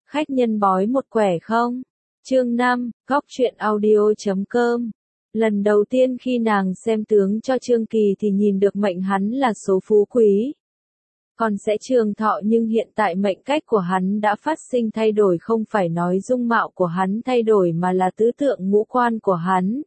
Khách nhân bói một quẻ không? Chương 5, góc truyện audio.com. Lần đầu tiên khi nàng xem tướng cho Trương Kỳ thì nhìn được mệnh hắn là số phú quý. Còn sẽ trường thọ, nhưng hiện tại mệnh cách của hắn đã phát sinh thay đổi, không phải nói dung mạo của hắn thay đổi mà là tứ tượng ngũ quan của hắn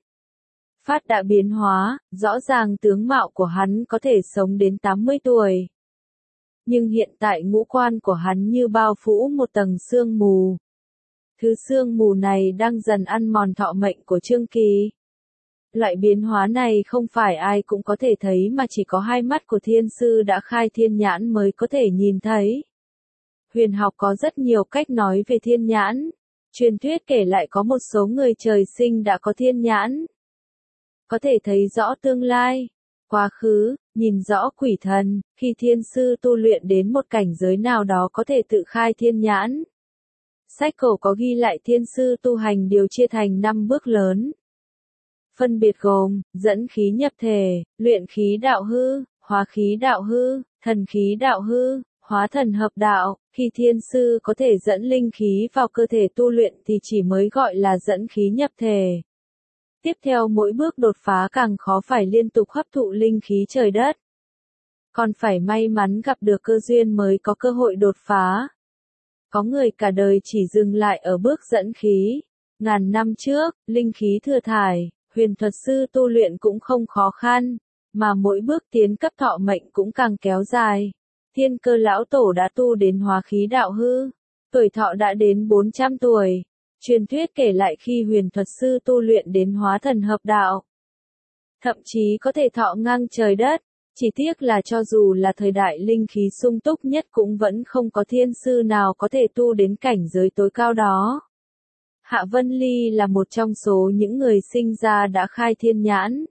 đã biến hóa, rõ ràng tướng mạo của hắn có thể sống đến 80 tuổi. Nhưng hiện tại ngũ quan của hắn như bao phủ một tầng sương mù. Thứ sương mù này đang dần ăn mòn thọ mệnh của Trương Kỳ. Loại biến hóa này không phải ai cũng có thể thấy mà chỉ có hai mắt của thiên sư đã khai thiên nhãn mới có thể nhìn thấy. Huyền học có rất nhiều cách nói về thiên nhãn. Truyền thuyết kể lại có một số người trời sinh đã có thiên nhãn, có thể thấy rõ tương lai, quá khứ, nhìn rõ quỷ thần. Khi thiên sư tu luyện đến một cảnh giới nào đó có thể tự khai thiên nhãn. Sách cổ có ghi lại thiên sư tu hành điều chia thành 5 bước lớn. Phân biệt gồm, dẫn khí nhập thể, luyện khí đạo hư, hóa khí đạo hư, thần khí đạo hư, hóa thần hợp đạo. Khi thiên sư có thể dẫn linh khí vào cơ thể tu luyện thì chỉ mới gọi là dẫn khí nhập thể. Tiếp theo mỗi bước đột phá càng khó, phải liên tục hấp thụ linh khí trời đất. Còn phải may mắn gặp được cơ duyên mới có cơ hội đột phá. Có người cả đời chỉ dừng lại ở bước dẫn khí. Ngàn năm trước, linh khí thừa thải, huyền thuật sư tu luyện cũng không khó khăn, mà mỗi bước tiến cấp thọ mệnh cũng càng kéo dài. Thiên Cơ lão tổ đã tu đến hóa khí đạo hư, tuổi thọ đã đến 400 tuổi. Truyền thuyết kể lại khi huyền thuật sư tu luyện đến hóa thần hợp đạo, thậm chí có thể thọ ngang trời đất. Chỉ tiếc là cho dù là thời đại linh khí sung túc nhất cũng vẫn không có thiên sư nào có thể tu đến cảnh giới tối cao đó. Hạ Vân Ly là một trong số những người sinh ra đã khai thiên nhãn.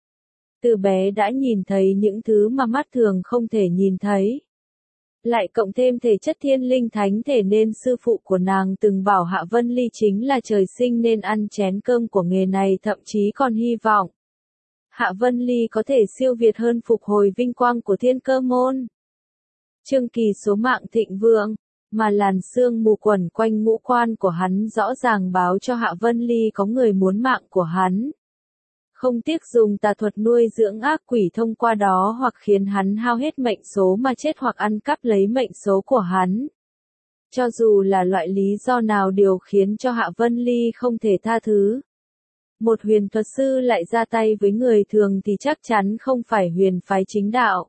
Từ bé đã nhìn thấy những thứ mà mắt thường không thể nhìn thấy. Lại cộng thêm thể chất thiên linh thánh thể nên sư phụ của nàng từng bảo Hạ Vân Ly chính là trời sinh nên ăn chén cơm của nghề này, thậm chí còn hy vọng Hạ Vân Ly có thể siêu việt hơn, phục hồi vinh quang của Thiên Cơ môn. Trương Kỳ số mạng thịnh vượng, mà làn sương mù quẩn quanh ngũ quan của hắn rõ ràng báo cho Hạ Vân Ly có người muốn mạng của hắn. Không tiếc dùng tà thuật nuôi dưỡng ác quỷ, thông qua đó hoặc khiến hắn hao hết mệnh số mà chết, hoặc ăn cắp lấy mệnh số của hắn. Cho dù là loại lý do nào điều khiến cho Hạ Vân Ly không thể tha thứ. Một huyền thuật sư lại ra tay với người thường thì chắc chắn không phải huyền phái chính đạo.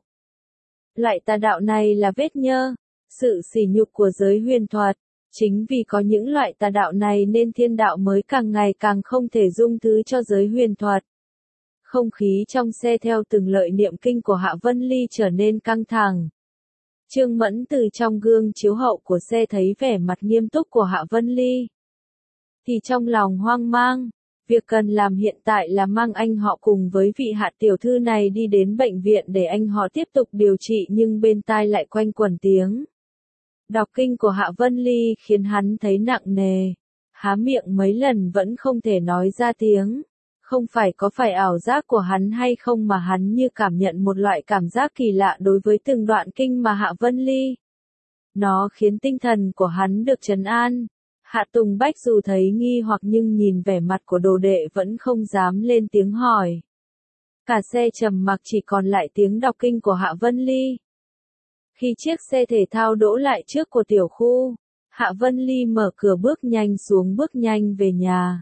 Loại tà đạo này là vết nhơ, sự sỉ nhục của giới huyền thuật. Chính vì có những loại tà đạo này nên thiên đạo mới càng ngày càng không thể dung thứ cho giới huyền thuật. Không khí trong xe theo từng lời niệm kinh của Hạ Vân Ly trở nên căng thẳng. Trương Mẫn từ trong gương chiếu hậu của xe thấy vẻ mặt nghiêm túc của Hạ Vân Ly, thì trong lòng hoang mang. Việc cần làm hiện tại là mang anh họ cùng với vị Hạ tiểu thư này đi đến bệnh viện để anh họ tiếp tục điều trị, nhưng bên tai lại quanh quẩn tiếng đọc kinh của Hạ Vân Ly khiến hắn thấy nặng nề. Há miệng mấy lần vẫn không thể nói ra tiếng. Không phải có phải ảo giác của hắn hay không mà hắn như cảm nhận một loại cảm giác kỳ lạ đối với từng đoạn kinh mà Hạ Vân Ly. Nó khiến tinh thần của hắn được trấn an. Hạ Tùng Bách dù thấy nghi hoặc nhưng nhìn vẻ mặt của đồ đệ vẫn không dám lên tiếng hỏi. Cả xe trầm mặc, chỉ còn lại tiếng đọc kinh của Hạ Vân Ly. Khi chiếc xe thể thao đỗ lại trước của tiểu khu, Hạ Vân Ly mở cửa bước nhanh về nhà.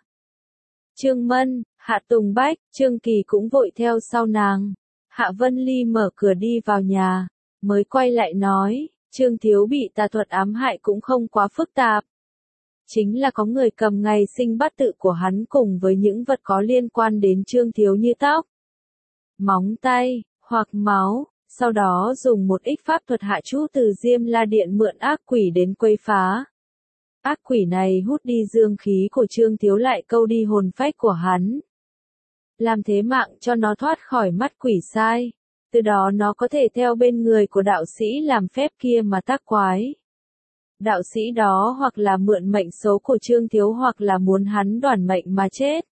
Trương Mân, Hạ Tùng Bách, Trương Kỳ cũng vội theo sau nàng. Hạ Vân Ly mở cửa đi vào nhà, mới quay lại nói, Trương thiếu bị tà thuật ám hại cũng không quá phức tạp. Chính là có người cầm ngày sinh bát tự của hắn cùng với những vật có liên quan đến Trương thiếu như tóc, móng tay, hoặc máu, sau đó dùng một ít pháp thuật hạ chú từ Diêm La Điện mượn ác quỷ đến quấy phá. Ác quỷ này hút đi dương khí của Trương thiếu, lại câu đi hồn phách của hắn. Làm thế mạng cho nó thoát khỏi mắt quỷ sai. Từ đó nó có thể theo bên người của đạo sĩ làm phép kia mà tác quái. Đạo sĩ đó hoặc là mượn mệnh số của Trương thiếu hoặc là muốn hắn đoản mệnh mà chết.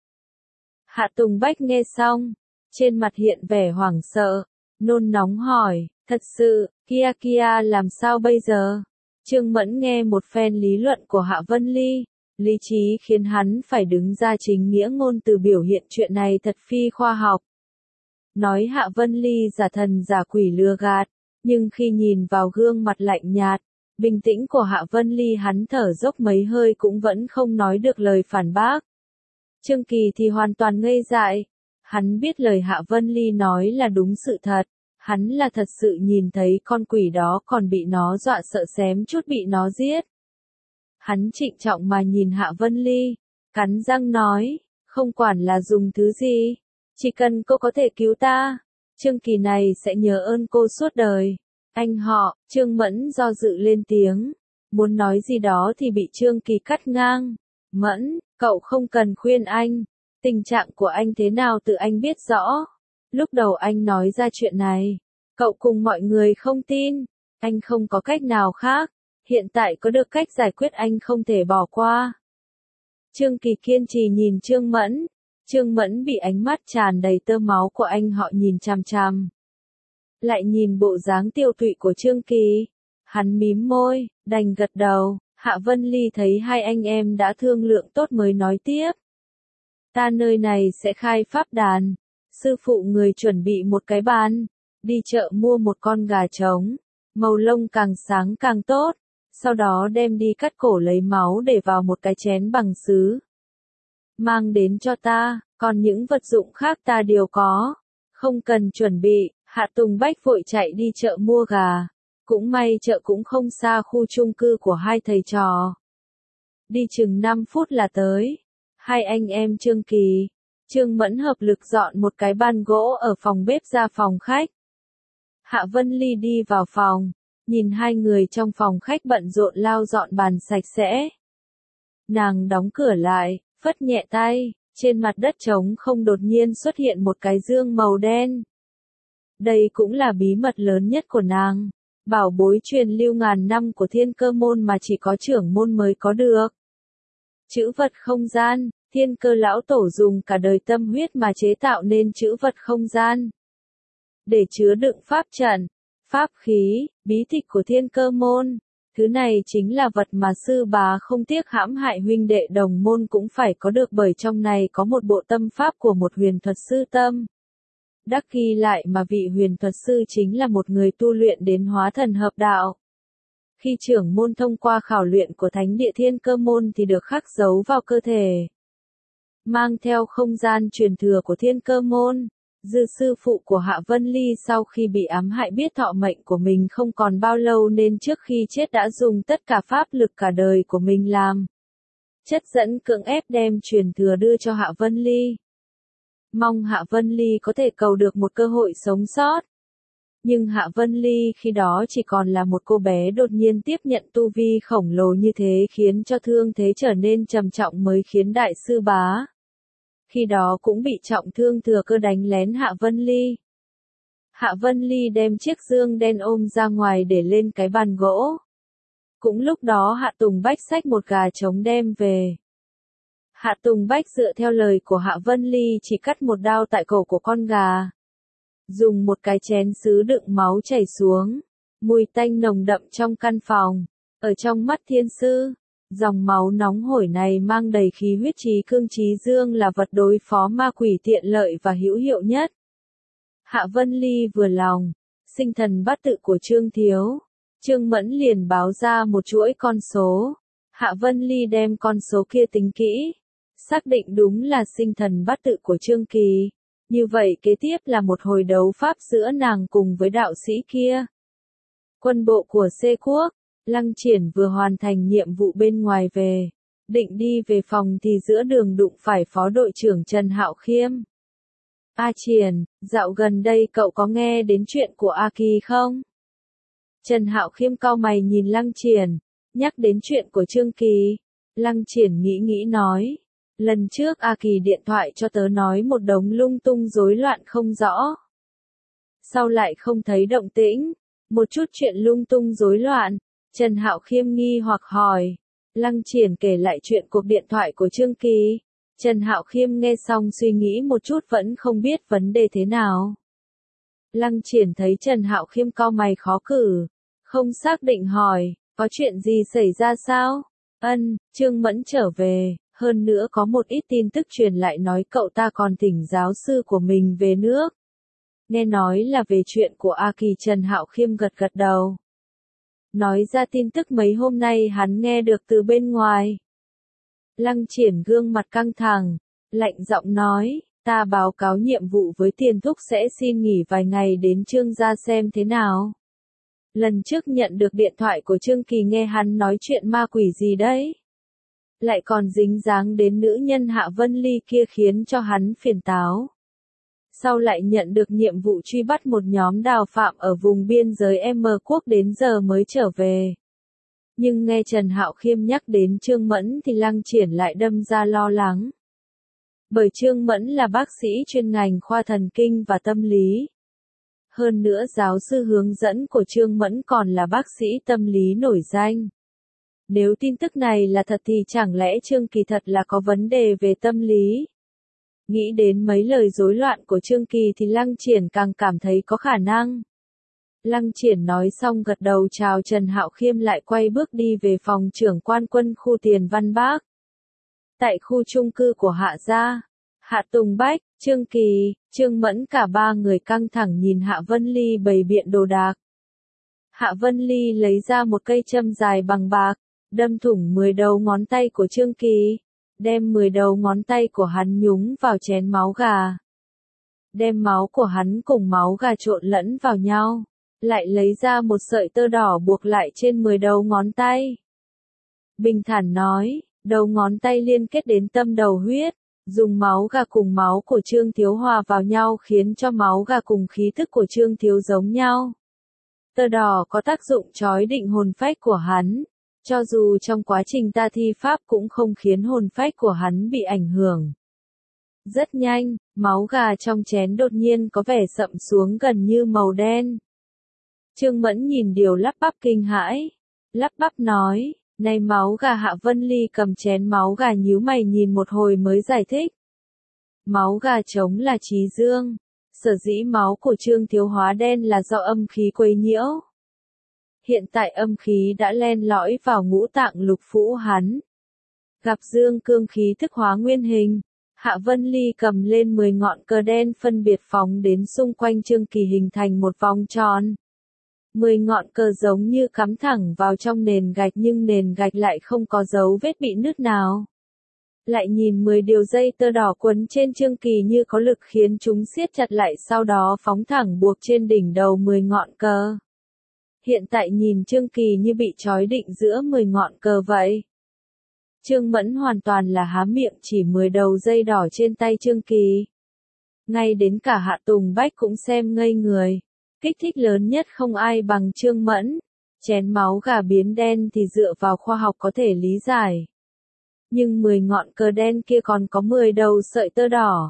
Hạ Tùng Bách nghe xong, trên mặt hiện vẻ hoảng sợ, nôn nóng hỏi, thật sự, kia làm sao bây giờ? Trương Mẫn nghe một phen lý luận của Hạ Vân Ly, lý trí khiến hắn phải đứng ra chính nghĩa ngôn từ biểu hiện chuyện này thật phi khoa học. Nói Hạ Vân Ly giả thần giả quỷ lừa gạt, nhưng khi nhìn vào gương mặt lạnh nhạt, bình tĩnh của Hạ Vân Ly hắn thở dốc mấy hơi cũng vẫn không nói được lời phản bác. Trương Kỳ thì hoàn toàn ngây dại, hắn biết lời Hạ Vân Ly nói là đúng sự thật, hắn là thật sự nhìn thấy con quỷ đó còn bị nó dọa sợ xém chút bị nó giết. Hắn trịnh trọng mà nhìn Hạ Vân Ly, cắn răng nói, không quản là dùng thứ gì, chỉ cần cô có thể cứu ta, Trương Kỳ này sẽ nhớ ơn cô suốt đời. Anh họ, Trương Mẫn do dự lên tiếng, muốn nói gì đó thì bị Trương Kỳ cắt ngang. Mẫn, cậu không cần khuyên anh, tình trạng của anh thế nào tự anh biết rõ. Lúc đầu anh nói ra chuyện này, cậu cùng mọi người không tin, anh không có cách nào khác, hiện tại có được cách giải quyết anh không thể bỏ qua. Trương Kỳ kiên trì nhìn Trương Mẫn bị ánh mắt tràn đầy tơ máu của anh họ nhìn chằm chằm. Lại nhìn bộ dáng tiêu tụy của Trương Kỳ, hắn mím môi, đành gật đầu. Hạ Vân Ly thấy hai anh em đã thương lượng tốt mới nói tiếp. Ta nơi này sẽ khai pháp đàn, sư phụ người chuẩn bị một cái bàn, đi chợ mua một con gà trống, màu lông càng sáng càng tốt, sau đó đem đi cắt cổ lấy máu để vào một cái chén bằng sứ. Mang đến cho ta, còn những vật dụng khác ta đều có, không cần chuẩn bị. Hạ Tùng Bách vội chạy đi chợ mua gà. Cũng may chợ cũng không xa khu chung cư của hai thầy trò. Đi chừng 5 phút là tới. Hai anh em Trương Kỳ, Trương Mẫn hợp lực dọn một cái ban gỗ ở phòng bếp ra phòng khách. Hạ Vân Ly đi vào phòng, nhìn hai người trong phòng khách bận rộn lau dọn bàn sạch sẽ. Nàng đóng cửa lại, phất nhẹ tay, trên mặt đất trống không đột nhiên xuất hiện một cái dương màu đen. Đây cũng là bí mật lớn nhất của nàng. Bảo bối truyền lưu ngàn năm của Thiên Cơ môn mà chỉ có trưởng môn mới có được. Chữ vật không gian, Thiên Cơ lão tổ dùng cả đời tâm huyết mà chế tạo nên chữ vật không gian. Để chứa đựng pháp trận, pháp khí, bí tịch của Thiên Cơ môn. Thứ này chính là vật mà sư bá không tiếc hãm hại huynh đệ đồng môn cũng phải có được, bởi trong này có một bộ tâm pháp của một huyền thuật sư tâm. Đắc ghi lại mà vị huyền thuật sư chính là một người tu luyện đến hóa thần hợp đạo. Khi trưởng môn thông qua khảo luyện của Thánh địa Thiên Cơ môn thì được khắc dấu vào cơ thể. Mang theo không gian truyền thừa của Thiên Cơ môn, Dư sư phụ của Hạ Vân Ly sau khi bị ám hại biết thọ mệnh của mình không còn bao lâu nên trước khi chết đã dùng tất cả pháp lực cả đời của mình làm chất dẫn cưỡng ép đem truyền thừa đưa cho Hạ Vân Ly. Mong Hạ Vân Ly có thể cầu được một cơ hội sống sót. Nhưng Hạ Vân Ly khi đó chỉ còn là một cô bé đột nhiên tiếp nhận tu vi khổng lồ như thế khiến cho thương thế trở nên trầm trọng mới khiến đại sư bá. Khi đó cũng bị trọng thương thừa cơ đánh lén Hạ Vân Ly. Hạ Vân Ly đem chiếc dương đen ôm ra ngoài để lên cái bàn gỗ. Cũng lúc đó Hạ Tùng Bách xách một gà trống đem về. Hạ Tùng Bách dựa theo lời của Hạ Vân Ly chỉ cắt một đao tại cổ của con gà. Dùng một cái chén sứ đựng máu chảy xuống. Mùi tanh nồng đậm trong căn phòng. Ở trong mắt thiên sư, dòng máu nóng hổi này mang đầy khí huyết trí cương trí dương là vật đối phó ma quỷ tiện lợi và hữu hiệu nhất. Hạ Vân Ly vừa lòng, sinh thần bát tự của Trương Thiếu. Trương Mẫn liền báo ra một chuỗi con số. Hạ Vân Ly đem con số kia tính kỹ. Xác định đúng là sinh thần bát tự của Trương Kỳ. Như vậy kế tiếp là một hồi đấu pháp giữa nàng cùng với đạo sĩ kia. Quân bộ của Xê Quốc, Lăng Triển vừa hoàn thành nhiệm vụ bên ngoài về. Định đi về phòng thì giữa đường đụng phải phó đội trưởng Trần Hạo Khiêm. A Triển, dạo gần đây cậu có nghe đến chuyện của A Kỳ không? Trần Hạo Khiêm cau mày nhìn Lăng Triển, nhắc đến chuyện của Trương Kỳ. Lăng Triển nghĩ nói. Lần trước A Kỳ điện thoại cho tớ nói một đống lung tung rối loạn không rõ. Sau lại không thấy động tĩnh, một chút chuyện lung tung rối loạn, Trần Hạo Khiêm nghi hoặc hỏi. Lăng Triển kể lại chuyện cuộc điện thoại của Trương Kỳ. Trần Hạo Khiêm nghe xong suy nghĩ một chút vẫn không biết vấn đề thế nào. Lăng Triển thấy Trần Hạo Khiêm cau mày khó cử, không xác định hỏi, Có chuyện gì xảy ra sao? Trương Mẫn trở về, hơn nữa có một ít tin tức truyền lại nói cậu ta còn thỉnh giáo sư của mình về nước. Nghe nói là về chuyện của A Kỳ. Trần Hạo Khiêm gật gật đầu. Nói ra tin tức mấy hôm nay hắn nghe được từ bên ngoài. Lăng Triển gương mặt căng thẳng, lạnh giọng nói, ta báo cáo nhiệm vụ với Tiền Thúc sẽ xin nghỉ vài ngày đến Trương gia xem thế nào. Lần trước nhận được điện thoại của Trương Kỳ nghe hắn nói chuyện ma quỷ gì đấy. Lại còn dính dáng đến nữ nhân Hạ Vân Ly kia khiến cho hắn phiền táo. Sau lại nhận được nhiệm vụ truy bắt một nhóm đào phạm ở vùng biên giới M Quốc đến giờ mới trở về. Nhưng nghe Trần Hạo Khiêm nhắc đến Trương Mẫn thì Lăng Triển lại đâm ra lo lắng. Bởi Trương Mẫn là bác sĩ chuyên ngành khoa thần kinh và tâm lý. Hơn nữa giáo sư hướng dẫn của Trương Mẫn còn là bác sĩ tâm lý nổi danh. Nếu tin tức này là thật thì chẳng lẽ Trương Kỳ thật là có vấn đề về tâm lý? Nghĩ đến mấy lời rối loạn của Trương Kỳ thì Lăng Triển càng cảm thấy có khả năng. Lăng Triển nói xong gật đầu chào Trần Hạo Khiêm lại quay bước đi về phòng trưởng quan quân khu Tiền Văn Bác. Tại khu chung cư của Hạ gia, Hạ Tùng Bách, Trương Kỳ, Trương Mẫn cả ba người căng thẳng nhìn Hạ Vân Ly bày biện đồ đạc. Hạ Vân Ly lấy ra một cây châm dài bằng bạc, đâm thủng 10 đầu ngón tay của Trương Kỳ, đem 10 đầu ngón tay của hắn nhúng vào chén máu gà. Đem máu của hắn cùng máu gà trộn lẫn vào nhau, lại lấy ra một sợi tơ đỏ buộc lại trên 10 đầu ngón tay. Bình thản nói, đầu ngón tay liên kết đến tâm đầu huyết, dùng máu gà cùng máu của Trương Thiếu hòa vào nhau khiến cho máu gà cùng khí thức của Trương Thiếu giống nhau. Tơ đỏ có tác dụng trói định hồn phách của hắn, cho dù trong quá trình ta thi pháp cũng không khiến hồn phách của hắn bị ảnh hưởng. Rất nhanh, máu gà trong chén đột nhiên có vẻ sậm xuống gần như màu đen. Trương Mẫn nhìn điều lắp bắp kinh hãi, lắp bắp nói, này máu gà. Hạ Vân Ly cầm chén máu gà nhíu mày nhìn một hồi mới giải thích. Máu gà trống là trí dương, sở dĩ máu của Trương Thiếu hóa đen là do âm khí quấy nhiễu. Hiện tại âm khí đã len lỏi vào ngũ tạng lục phủ hắn. Gặp dương cương khí thức hóa nguyên hình, Hạ Vân Ly cầm lên 10 ngọn cờ đen phân biệt phóng đến xung quanh Trương Kỳ hình thành một vòng tròn. 10 ngọn cờ giống như cắm thẳng vào trong nền gạch nhưng nền gạch lại không có dấu vết bị nứt nào. Lại nhìn 10 điều dây tơ đỏ quấn trên Trương Kỳ như có lực khiến chúng siết chặt lại sau đó phóng thẳng buộc trên đỉnh đầu 10 ngọn cờ. Hiện tại nhìn Trương Kỳ như bị trói định giữa 10 ngọn cờ vậy. Trương Mẫn hoàn toàn là há miệng chỉ 10 đầu dây đỏ trên tay Trương Kỳ. Ngay đến cả Hạ Tùng Bách cũng xem ngây người. Kích thích lớn nhất không ai bằng Trương Mẫn. Chén máu gà biến đen thì dựa vào khoa học có thể lý giải. Nhưng 10 ngọn cờ đen kia còn có 10 đầu sợi tơ đỏ.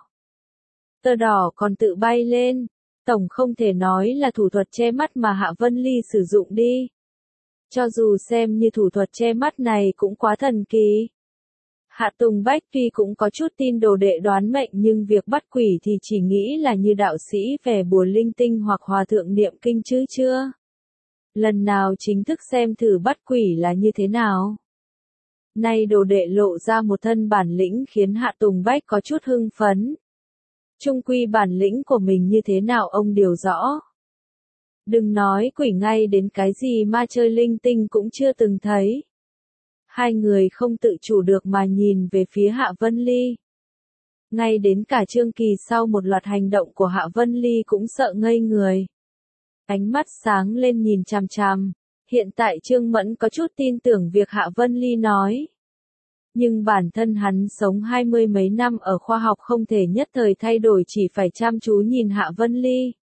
Tơ đỏ còn tự bay lên. Tổng không thể nói là thủ thuật che mắt mà Hạ Vân Ly sử dụng đi. Cho dù xem như thủ thuật che mắt này cũng quá thần kỳ. Hạ Tùng Bách tuy cũng có chút tin đồ đệ đoán mệnh nhưng việc bắt quỷ thì chỉ nghĩ là như đạo sĩ về bùa linh tinh hoặc hòa thượng niệm kinh chứ chưa. Lần nào chính thức xem thử bắt quỷ là như thế nào. Nay đồ đệ lộ ra một thân bản lĩnh khiến Hạ Tùng Bách có chút hưng phấn. Chung quy bản lĩnh của mình như thế nào ông điều rõ. Đừng nói quỷ, ngay đến cái gì ma chơi linh tinh cũng chưa từng thấy. Hai người không tự chủ được mà nhìn về phía Hạ Vân Ly. Ngay đến cả Trương Kỳ sau một loạt hành động của Hạ Vân Ly cũng sợ ngây người. Ánh mắt sáng lên nhìn chằm chằm. Hiện tại Trương Mẫn có chút tin tưởng việc Hạ Vân Ly nói. Nhưng bản thân hắn sống 20 mấy năm ở khoa học không thể nhất thời thay đổi, chỉ phải chăm chú nhìn Hạ Vân Ly.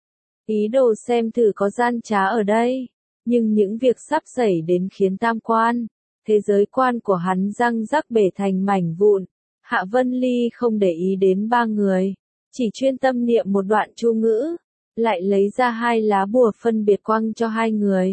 Ý đồ xem thử có gian trá ở đây. Nhưng những việc sắp xảy đến khiến tam quan, thế giới quan của hắn răng rắc bể thành mảnh vụn. Hạ Vân Ly không để ý đến ba người, chỉ chuyên tâm niệm một đoạn chú ngữ, lại lấy ra 2 lá bùa phân biệt quăng cho 2 người.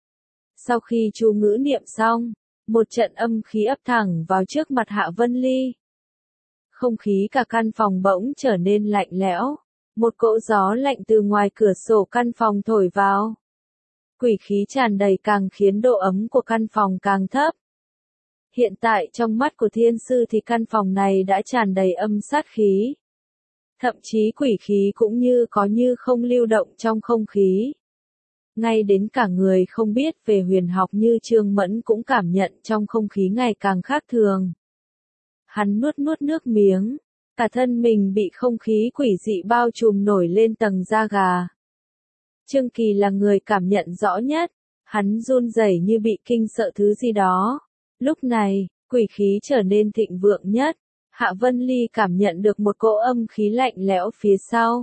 Sau khi chú ngữ niệm xong, một trận âm khí ập thẳng vào trước mặt Hạ Vân Ly. Không khí cả căn phòng bỗng trở nên lạnh lẽo, một cỗ gió lạnh từ ngoài cửa sổ căn phòng thổi vào. Quỷ khí tràn đầy càng khiến độ ấm của căn phòng càng thấp. Hiện tại trong mắt của thiên sư thì căn phòng này đã tràn đầy âm sát khí. Thậm chí quỷ khí cũng như không lưu động trong không khí. Ngay đến cả người không biết về huyền học như Trương Mẫn cũng cảm nhận trong không khí ngày càng khác thường. Hắn nuốt nuốt nước miếng, cả thân mình bị không khí quỷ dị bao trùm nổi lên tầng da gà. Trương Kỳ là người cảm nhận rõ nhất, hắn run rẩy như bị kinh sợ thứ gì đó. Lúc này, quỷ khí trở nên thịnh vượng nhất, Hạ Vân Ly cảm nhận được một cỗ âm khí lạnh lẽo phía sau.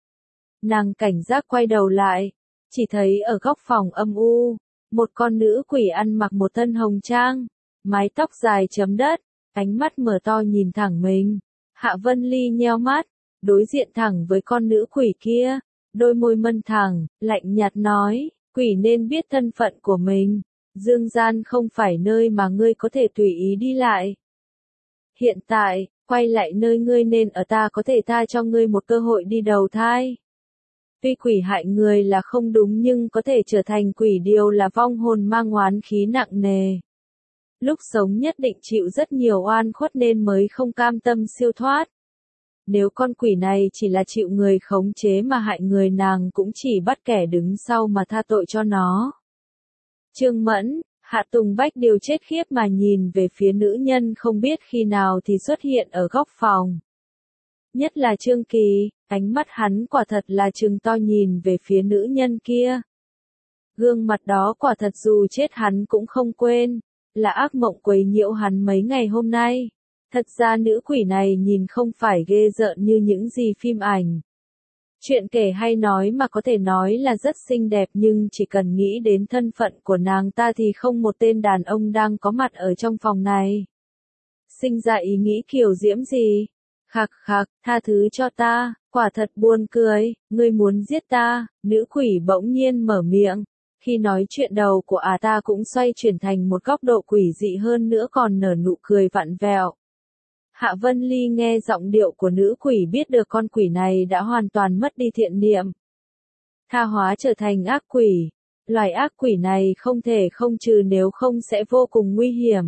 Nàng cảnh giác quay đầu lại, chỉ thấy ở góc phòng âm u, một con nữ quỷ ăn mặc một thân hồng trang, mái tóc dài chấm đất, ánh mắt mở to nhìn thẳng mình. Hạ Vân Ly nheo mắt, đối diện thẳng với con nữ quỷ kia, đôi môi mân thẳng, lạnh nhạt nói, quỷ nên biết thân phận của mình, dương gian không phải nơi mà ngươi có thể tùy ý đi lại. Hiện tại, quay lại nơi ngươi nên ở ta có thể tha cho ngươi một cơ hội đi đầu thai. Tuy quỷ hại người là không đúng nhưng có thể trở thành quỷ điều là vong hồn mang oán khí nặng nề. Lúc sống nhất định chịu rất nhiều oan khuất nên mới không cam tâm siêu thoát. Nếu con quỷ này chỉ là chịu người khống chế mà hại người nàng cũng chỉ bắt kẻ đứng sau mà tha tội cho nó. Trương Mẫn, Hạ Tùng Bách đều chết khiếp mà nhìn về phía nữ nhân không biết khi nào thì xuất hiện ở góc phòng. Nhất là Trương Kỳ, ánh mắt hắn quả thật là trừng to nhìn về phía nữ nhân kia. Gương mặt đó quả thật dù chết hắn cũng không quên, là ác mộng quấy nhiễu hắn mấy ngày hôm nay. Thật ra nữ quỷ này nhìn không phải ghê rợn như những gì phim ảnh. Chuyện kể hay nói mà có thể nói là rất xinh đẹp nhưng chỉ cần nghĩ đến thân phận của nàng ta thì không một tên đàn ông đang có mặt ở trong phòng này sinh ra ý nghĩ kiểu diễm gì. Khạc khạc, tha thứ cho ta, quả thật buồn cười, ngươi muốn giết ta, nữ quỷ bỗng nhiên mở miệng. Khi nói chuyện đầu của ta cũng xoay chuyển thành một góc độ quỷ dị hơn nữa còn nở nụ cười vặn vẹo. Hạ Vân Ly nghe giọng điệu của nữ quỷ biết được con quỷ này đã hoàn toàn mất đi thiện niệm. Tha hóa trở thành ác quỷ. Loài ác quỷ này không thể không trừ nếu không sẽ vô cùng nguy hiểm.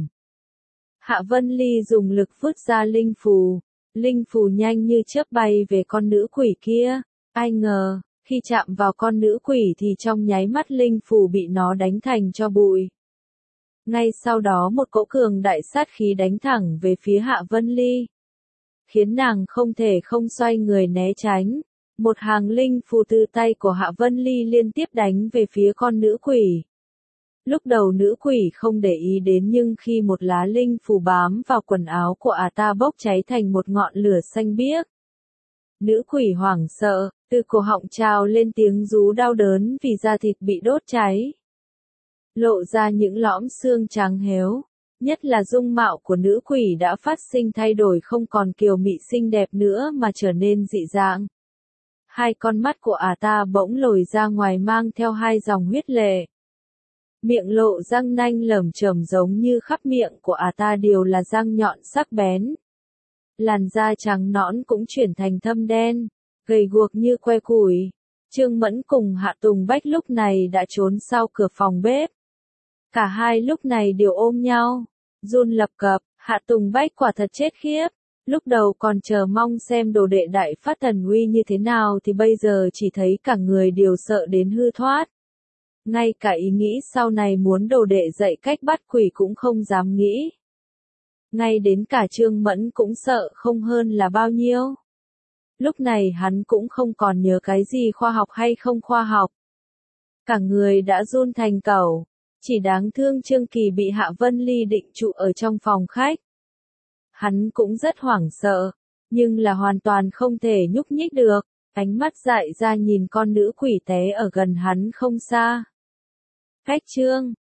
Hạ Vân Ly dùng lực vứt ra linh phù. Linh phù nhanh như chớp bay về con nữ quỷ kia. Ai ngờ, khi chạm vào con nữ quỷ thì trong nháy mắt linh phù bị nó đánh thành cho bụi. Ngay sau đó một cỗ cường đại sát khí đánh thẳng về phía Hạ Vân Ly. Khiến nàng không thể không xoay người né tránh. Một hàng linh phù từ tay của Hạ Vân Ly liên tiếp đánh về phía con nữ quỷ. Lúc đầu nữ quỷ không để ý đến nhưng khi một lá linh phù bám vào quần áo của ta bốc cháy thành một ngọn lửa xanh biếc. Nữ quỷ hoảng sợ, từ cổ họng trào lên tiếng rú đau đớn vì da thịt bị đốt cháy. Lộ ra những lõm xương trắng héo, nhất là dung mạo của nữ quỷ đã phát sinh thay đổi không còn kiều mị xinh đẹp nữa mà trở nên dị dạng. Hai con mắt của ta bỗng lồi ra ngoài mang theo hai dòng huyết lệ. Miệng lộ răng nanh lởm chởm giống như khắp miệng của ta đều là răng nhọn sắc bén. Làn da trắng nõn cũng chuyển thành thâm đen, gầy guộc như que củi. Trương Mẫn cùng Hạ Tùng Bách lúc này đã trốn sau cửa phòng bếp. Cả hai lúc này đều ôm nhau, run lập cập, Hạ Tùng Bách quả thật chết khiếp. Lúc đầu còn chờ mong xem đồ đệ đại phát thần uy như thế nào thì bây giờ chỉ thấy cả người đều sợ đến hư thoát. Ngay cả ý nghĩ sau này muốn đồ đệ dạy cách bắt quỷ cũng không dám nghĩ. Ngay đến cả Trương Mẫn cũng sợ không hơn là bao nhiêu. Lúc này hắn cũng không còn nhớ cái gì khoa học hay không khoa học. Cả người đã run thành cẩu. Chỉ đáng thương Trương Kỳ bị Hạ Vân Ly định trụ ở trong phòng khách. Hắn cũng rất hoảng sợ, nhưng là hoàn toàn không thể nhúc nhích được, ánh mắt dại ra nhìn con nữ quỷ té ở gần hắn không xa. Cách Trương